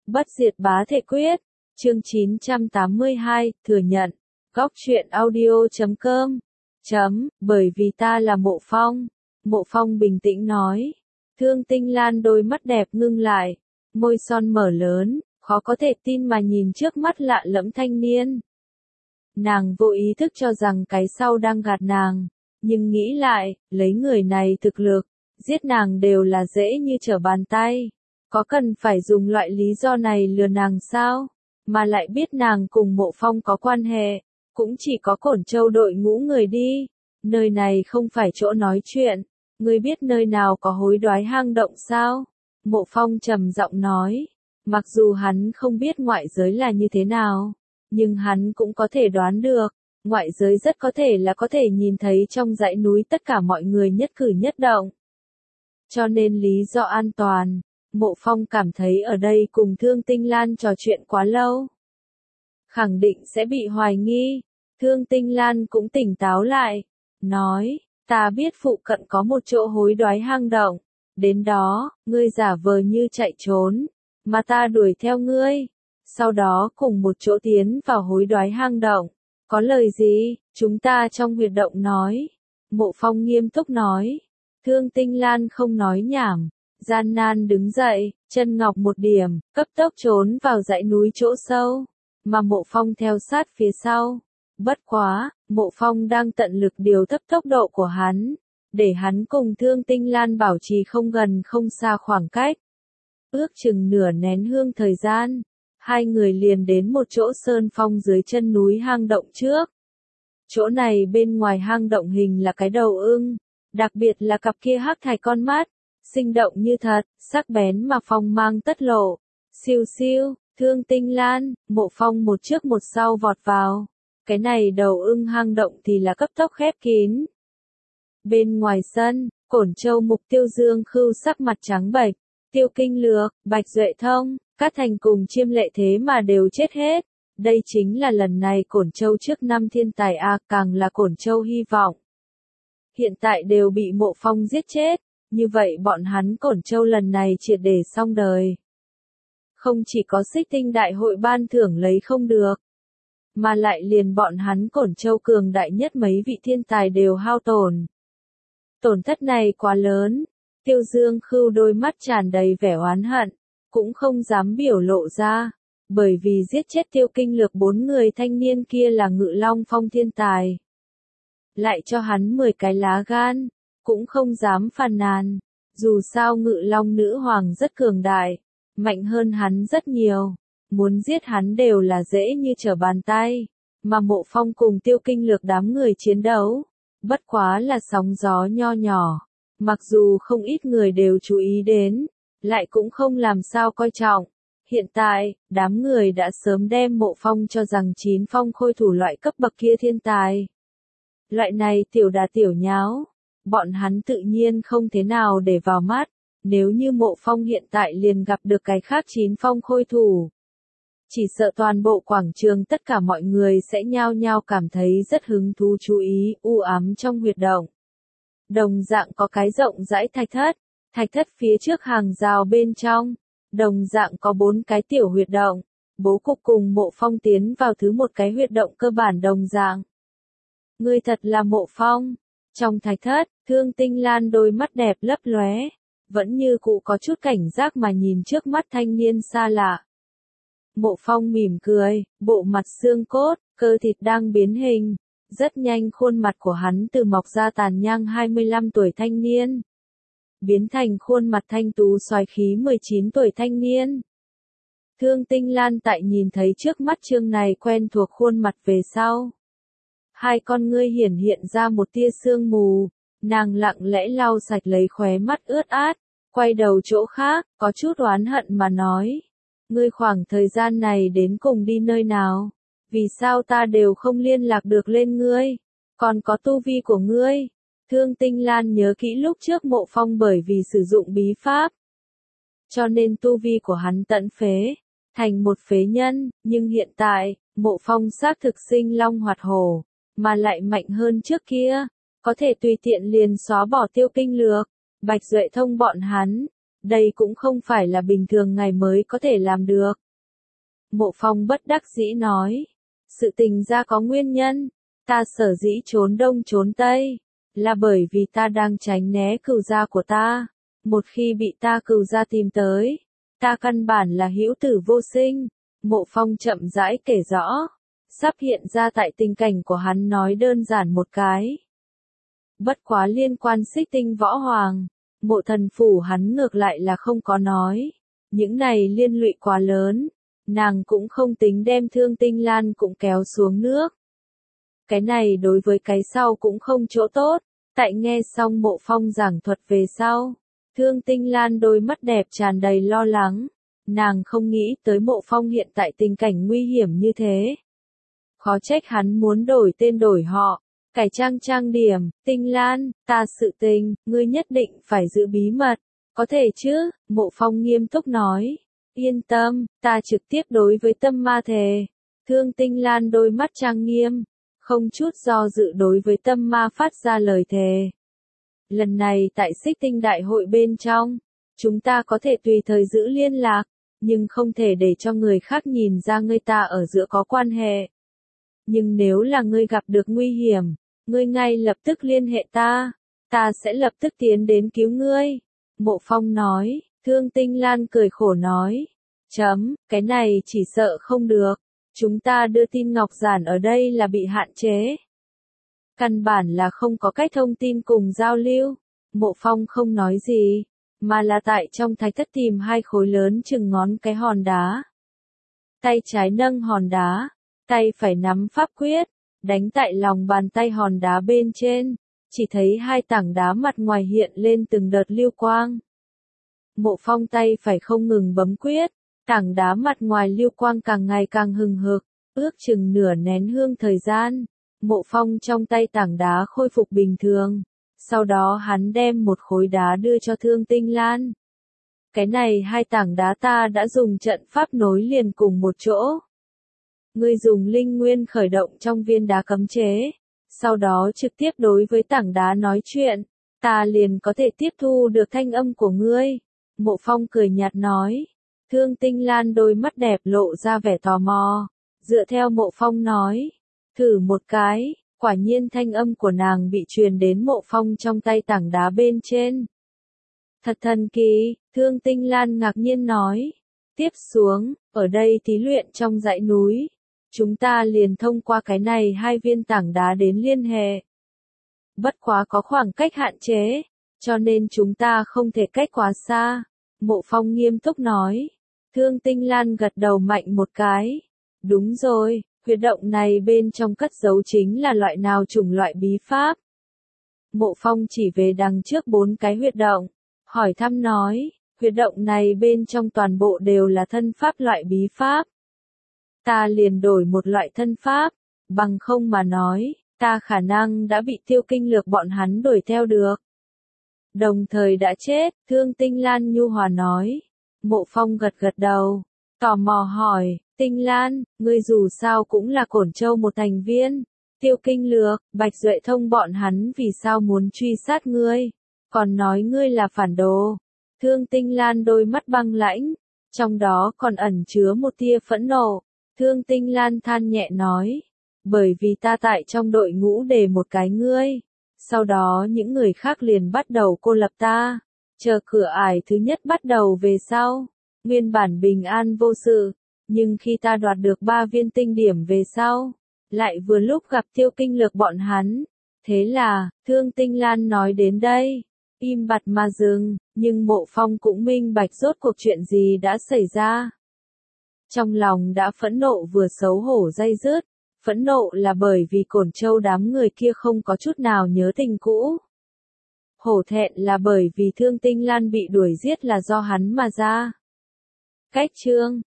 Bất diệt bá thể quyết. Chương 982, thừa nhận. Góc truyện audio.com. Bởi vì ta là Mộ Phong. Mộ Phong bình tĩnh nói. Thương Tinh Lan đôi mắt đẹp ngưng lại. Môi son mở lớn, khó có thể tin mà nhìn trước mắt lạ lẫm thanh niên. Nàng vô ý thức cho rằng cái sau đang gạt nàng. Nhưng nghĩ lại, lấy người này thực lực, giết nàng đều là dễ như trở bàn tay. Có cần phải dùng loại lý do này lừa nàng sao? Mà lại biết nàng cùng Mộ Phong có quan hệ, cũng chỉ có Cổn Châu đội ngũ người đi. Nơi này không phải chỗ nói chuyện, ngươi biết nơi nào có hối đoái hang động sao? Mộ Phong trầm giọng nói, mặc dù hắn không biết ngoại giới là như thế nào, nhưng hắn cũng có thể đoán được, ngoại giới rất có thể là có thể nhìn thấy trong dãy núi tất cả mọi người nhất cử nhất động. Cho nên lý do an toàn, Mộ Phong cảm thấy ở đây cùng Thương Tinh Lan trò chuyện quá lâu, khẳng định sẽ bị hoài nghi. Thương Tinh Lan cũng tỉnh táo lại, nói, ta biết phụ cận có một chỗ hối đoái hang động, đến đó, ngươi giả vờ như chạy trốn, mà ta đuổi theo ngươi, sau đó cùng một chỗ tiến vào hối đoái hang động. Có lời gì, chúng ta trong huyệt động nói. Mộ Phong nghiêm túc nói. Thương Tinh Lan không nói nhảm, gian nan đứng dậy, chân ngọc một điểm, cấp tốc trốn vào dãy núi chỗ sâu, mà Mộ Phong theo sát phía sau. Bất quá, Mộ Phong đang tận lực điều thấp tốc độ của hắn, để hắn cùng Thương Tinh Lan bảo trì không gần không xa khoảng cách. Ước chừng nửa nén hương thời gian, hai người liền đến một chỗ sơn phong dưới chân núi hang động trước. Chỗ này bên ngoài hang động hình là cái đầu ưng, đặc biệt là cặp kia hắc thạch con mắt, sinh động như thật, sắc bén mà phong mang tất lộ. Siêu siêu, Thương Tinh Lan, Mộ Phong một trước một sau vọt vào. Cái này đầu ưng hang động thì là cấp tốc khép kín. Bên ngoài sân, Cổn Châu Mục Tiêu Dương Khưu sắc mặt trắng bệch, Tiêu Kinh Lược, Bạch Duệ Thông, Cát Thành cùng Chiêm Lệ thế mà đều chết hết. Đây chính là lần này Cổn Châu trước năm thiên tài càng là Cổn Châu hy vọng. Hiện tại đều bị Mộ Phong giết chết, như vậy bọn hắn Cổn Châu lần này triệt để xong đời. Không chỉ có Xích Tinh đại hội ban thưởng lấy không được, mà lại liền bọn hắn Cổn Châu cường đại nhất mấy vị thiên tài đều hao tổn. Tổn thất này quá lớn, Tiêu Dương Khưu đôi mắt tràn đầy vẻ oán hận, cũng không dám biểu lộ ra, bởi vì giết chết Tiêu Kinh Lược 4 người thanh niên kia là Ngự Long Phong thiên tài. Lại cho hắn 10 cái lá gan, cũng không dám phàn nàn, dù sao Ngự Long nữ hoàng rất cường đại, mạnh hơn hắn rất nhiều, muốn giết hắn đều là dễ như trở bàn tay, mà Mộ Phong cùng Tiêu Kinh Lược đám người chiến đấu, bất quá là sóng gió nho nhỏ, mặc dù không ít người đều chú ý đến, lại cũng không làm sao coi trọng. Hiện tại, đám người đã sớm đem Mộ Phong cho rằng 9 phong khôi thủ loại cấp bậc kia thiên tài. Loại này tiểu đà tiểu nháo, bọn hắn tự nhiên không thế nào để vào mắt, nếu như Mộ Phong hiện tại liền gặp được cái khác 9 phong khôi thủ. Chỉ sợ toàn bộ quảng trường tất cả mọi người sẽ nhao nhao cảm thấy rất hứng thú chú ý u ám trong huyệt động. Đồng dạng có cái rộng rãi thạch thất phía trước hàng rào bên trong, đồng dạng có 4 cái tiểu huyệt động, bố cục cùng Mộ Phong tiến vào thứ một cái huyệt động cơ bản đồng dạng. Ngươi thật là Mộ Phong. Trong thạch thất, Thương Tinh Lan đôi mắt đẹp lấp lóe, vẫn như cụ có chút cảnh giác mà nhìn trước mắt thanh niên xa lạ. Mộ Phong mỉm cười, bộ mặt xương cốt, cơ thịt đang biến hình, rất nhanh khuôn mặt của hắn từ mọc ra tàn nhang 25 tuổi thanh niên, biến thành khuôn mặt thanh tú xoái khí 19 tuổi thanh niên. Thương Tinh Lan tại nhìn thấy trước mắt chương này quen thuộc khuôn mặt về sau. Hai con ngươi hiển hiện ra một tia sương mù, nàng lặng lẽ lau sạch lấy khóe mắt ướt át, quay đầu chỗ khác, có chút oán hận mà nói. Ngươi khoảng thời gian này đến cùng đi nơi nào? Vì sao ta đều không liên lạc được lên ngươi? Còn có tu vi của ngươi? Thương Tinh Lan nhớ kỹ lúc trước Mộ Phong bởi vì sử dụng bí pháp, cho nên tu vi của hắn tận phế, thành một phế nhân, nhưng hiện tại, Mộ Phong xác thực sinh long hoạt hổ, mà lại mạnh hơn trước kia, có thể tùy tiện liền xóa bỏ Tiêu Kinh Lược, Bạch Duệ Thông bọn hắn, Đây cũng không phải là bình thường ngày mới có thể làm được. Mộ Phong bất đắc dĩ nói. Sự tình ra có nguyên nhân. Ta sở dĩ trốn đông trốn tây. Là bởi vì ta đang tránh né cừu gia của ta. Một khi bị ta cừu gia tìm tới. Ta căn bản là hữu tử vô sinh. Mộ Phong chậm rãi kể rõ. Sắp hiện ra tại tình cảnh của hắn nói đơn giản một cái. Bất quá liên quan Xích Tinh Võ Hoàng. Mộ Thần Phủ hắn ngược lại là không có nói. Những này liên lụy quá lớn. Nàng cũng không tính đem Thương Tinh Lan cũng kéo xuống nước. Cái này đối với cái sau cũng không chỗ tốt. Tại nghe xong Mộ Phong giảng thuật về sau. Thương Tinh Lan đôi mắt đẹp tràn đầy lo lắng. Nàng không nghĩ tới Mộ Phong hiện tại tình cảnh nguy hiểm như thế. Khó trách hắn muốn đổi tên đổi họ. Cải trang điểm, Tinh Lan, ta sự tình, ngươi nhất định phải giữ bí mật. Có thể chứ, Mộ Phong nghiêm túc nói. Yên tâm, ta trực tiếp đối với tâm ma thề. Thương Tinh Lan đôi mắt trang nghiêm, không chút do dự đối với tâm ma phát ra lời thề. Lần này tại Xích Tinh Đại hội bên trong, chúng ta có thể tùy thời giữ liên lạc, nhưng không thể để cho người khác nhìn ra ngươi ta ở giữa có quan hệ. Nhưng nếu là ngươi gặp được nguy hiểm, ngươi ngay lập tức liên hệ ta sẽ lập tức tiến đến cứu ngươi. Mộ Phong nói, Thương Tinh Lan cười khổ nói, cái này chỉ sợ không được, chúng ta đưa tin ngọc giản ở đây là bị hạn chế. Căn bản là không có cách thông tin cùng giao lưu. Mộ Phong không nói gì, mà là tại trong thạch thất tìm hai khối lớn chừng ngón cái hòn đá. Tay trái nâng hòn đá, tay phải nắm pháp quyết, đánh tại lòng bàn tay hòn đá bên trên, chỉ thấy hai tảng đá mặt ngoài hiện lên từng đợt lưu quang. Mộ Phong tay phải không ngừng bấm quyết, tảng đá mặt ngoài lưu quang càng ngày càng hừng hực, ước chừng nửa nén hương thời gian, Mộ Phong trong tay tảng đá khôi phục bình thường, sau đó hắn đem một khối đá đưa cho Thương Tinh Lan. Cái này hai tảng đá ta đã dùng trận pháp nối liền cùng một chỗ. Ngươi dùng linh nguyên khởi động trong viên đá cấm chế, sau đó trực tiếp đối với tảng đá nói chuyện, ta liền có thể tiếp thu được thanh âm của ngươi. Mộ Phong cười nhạt nói. Thương Tinh Lan đôi mắt đẹp lộ ra vẻ tò mò, dựa theo Mộ Phong nói, thử một cái, quả nhiên thanh âm của nàng bị truyền đến Mộ Phong trong tay tảng đá bên trên. Thật thần kỳ, Thương Tinh Lan ngạc nhiên nói. Tiếp xuống, ở đây thí luyện trong dãy núi, chúng ta liền thông qua cái này hai viên tảng đá đến liên hệ. Bất quá có khoảng cách hạn chế, cho nên chúng ta không thể cách quá xa. Mộ Phong nghiêm túc nói. Thương Tinh Lan gật đầu mạnh một cái. Đúng rồi, huyệt động này bên trong cất giấu chính là loại nào chủng loại bí pháp. Mộ Phong chỉ về đằng trước 4 cái huyệt động, hỏi thăm nói, huyệt động này bên trong toàn bộ đều là thân pháp loại bí pháp. Ta liền đổi một loại thân pháp, bằng không mà nói, ta khả năng đã bị Tiêu Kinh Lược bọn hắn đuổi theo được. Đồng thời đã chết, Thương Tinh Lan nhu hòa nói. Mộ Phong gật gật đầu, tò mò hỏi, Tinh Lan, ngươi dù sao cũng là Cổn Châu một thành viên, Tiêu Kinh Lược, Bạch Duệ Thông bọn hắn vì sao muốn truy sát ngươi, còn nói ngươi là phản đồ. Thương Tinh Lan đôi mắt băng lãnh, trong đó còn ẩn chứa một tia phẫn nộ. Thương Tinh Lan than nhẹ nói, bởi vì ta tại trong đội ngũ để một cái ngươi, sau đó những người khác liền bắt đầu cô lập ta. Chờ cửa ải thứ nhất bắt đầu về sau, nguyên bản bình an vô sự, nhưng khi ta đoạt được 3 viên tinh điểm về sau, lại vừa lúc gặp Tiêu Kinh Lược bọn hắn. Thế là, Thương Tinh Lan nói đến đây, im bặt mà dừng, nhưng Mộ Phong cũng minh bạch rốt cuộc chuyện gì đã xảy ra. Trong lòng đã phẫn nộ vừa xấu hổ day dứt, phẫn nộ là bởi vì Cổn Châu đám người kia không có chút nào nhớ tình cũ. Hổ thẹn là bởi vì Thương Tinh Lan bị đuổi giết là do hắn mà ra. Cách chương